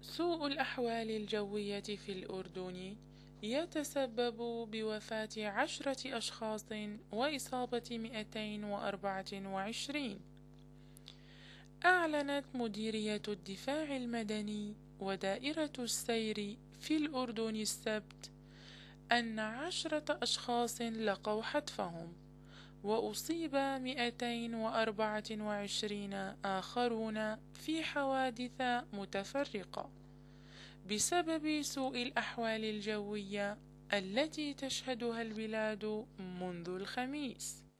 سوء الأحوال الجوية في الأردن يتسبب بوفاة 10 أشخاص وإصابة 224. أعلنت مديرية الدفاع المدني ودائرة السير في الأردن السبت أن 10 أشخاص لقوا حتفهم، وأصيب 224 آخرون في حوادث متفرقة بسبب سوء الأحوال الجوية التي تشهدها البلاد منذ الخميس.